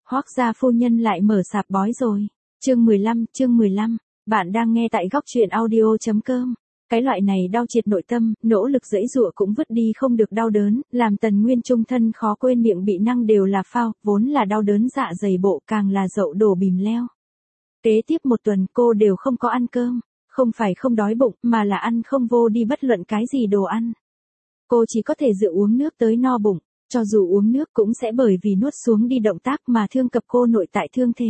Hoác gia phu nhân lại mở sạp bói rồi. Chương 15, bạn đang nghe tại góc truyện audio.com. Cái loại này đau triệt nội tâm, nỗ lực giãy giụa cũng vứt đi không được đau đớn, làm Tần Nguyên trung thân khó quên miệng bị năng đều là phao, vốn là đau đớn dạ dày bộ càng là dậu đổ bìm leo. Kế tiếp một tuần cô đều không có ăn cơm, không phải không đói bụng mà là ăn không vô đi bất luận cái gì đồ ăn. Cô chỉ có thể dựa uống nước tới no bụng, cho dù uống nước cũng sẽ bởi vì nuốt xuống đi động tác mà thương cập cô nội tại thương thế.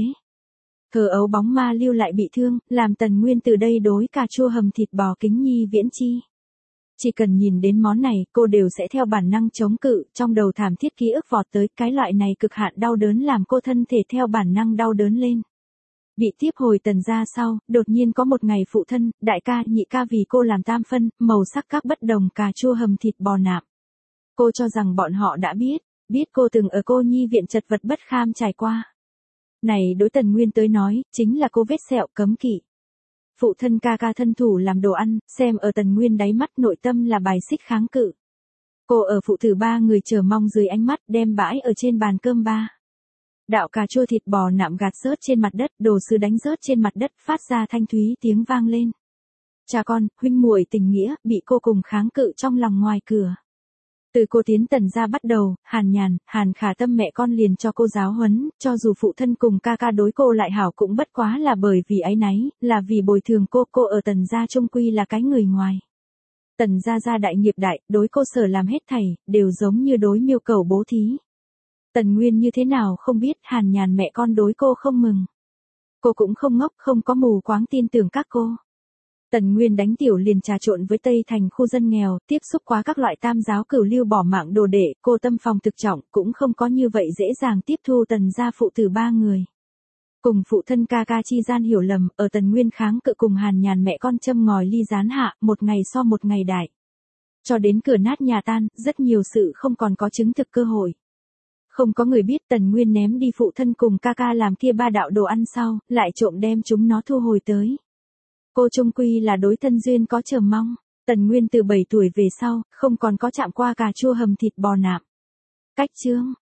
Thờ ấu bóng ma lưu lại bị thương, làm Tần Nguyên từ đây đối cà chua hầm thịt bò kính nhi viễn chi. Chỉ cần nhìn đến món này, cô đều sẽ theo bản năng chống cự, trong đầu thảm thiết ký ức vọt tới, cái loại này cực hạn đau đớn làm cô thân thể theo bản năng đau đớn lên. Bị tiếp hồi Tần gia sau, đột nhiên có một ngày phụ thân, đại ca, nhị ca vì cô làm tam phân, màu sắc các bất đồng cà chua hầm thịt bò nạm. Cô cho rằng bọn họ đã biết cô từng ở cô nhi viện chật vật bất kham trải qua. Này đối Tần Nguyên tới nói, chính là cô vết sẹo cấm kỵ. Phụ thân ca ca thân thủ làm đồ ăn, xem ở Tần Nguyên đáy mắt nội tâm là bài xích kháng cự. Cô ở phụ tử ba người chờ mong dưới ánh mắt đem bãi ở trên bàn cơm ba. Đạo cà chua thịt bò nạm gạt rớt trên mặt đất, đồ sứ đánh rớt trên mặt đất, phát ra thanh thúy tiếng vang lên. Cha con, huynh muội tình nghĩa, bị cô cùng kháng cự trong lòng ngoài cửa. Từ cô tiến Tần gia bắt đầu, Hàn Nhàn, Hàn Khả Tâm mẹ con liền cho cô giáo huấn, cho dù phụ thân cùng ca ca đối cô lại hảo cũng bất quá là bởi vì áy náy, là vì bồi thường cô ở Tần gia chung quy là cái người ngoài. Tần gia gia đại nghiệp đại, đối cô sở làm hết thảy, đều giống như đối miêu cầu bố thí. Tần Nguyên như thế nào không biết Hàn Nhàn mẹ con đối cô không mừng. Cô cũng không ngốc, không có mù quáng tin tưởng các cô. Tần Nguyên đánh tiểu liền trà trộn với Tây Thành khu dân nghèo, tiếp xúc quá các loại tam giáo cửu lưu bỏ mạng đồ đệ, cô tâm phòng thực trọng, cũng không có như vậy dễ dàng tiếp thu Tần gia phụ tử ba người. Cùng phụ thân ca ca chi gian hiểu lầm, ở Tần Nguyên kháng cự cùng Hàn Nhàn mẹ con châm ngòi ly gián hạ, một ngày so một ngày đại. Cho đến cửa nát nhà tan, rất nhiều sự không còn có chứng thực cơ hội. Không có người biết Tần Nguyên ném đi phụ thân cùng ca ca làm kia ba đạo đồ ăn sau, lại trộm đem chúng nó thu hồi tới. Cô chung quy là đối thân duyên có chờ mong. Tần Nguyên từ 7 tuổi về sau, không còn có chạm qua cà chua hầm thịt bò nạm. Cách chương.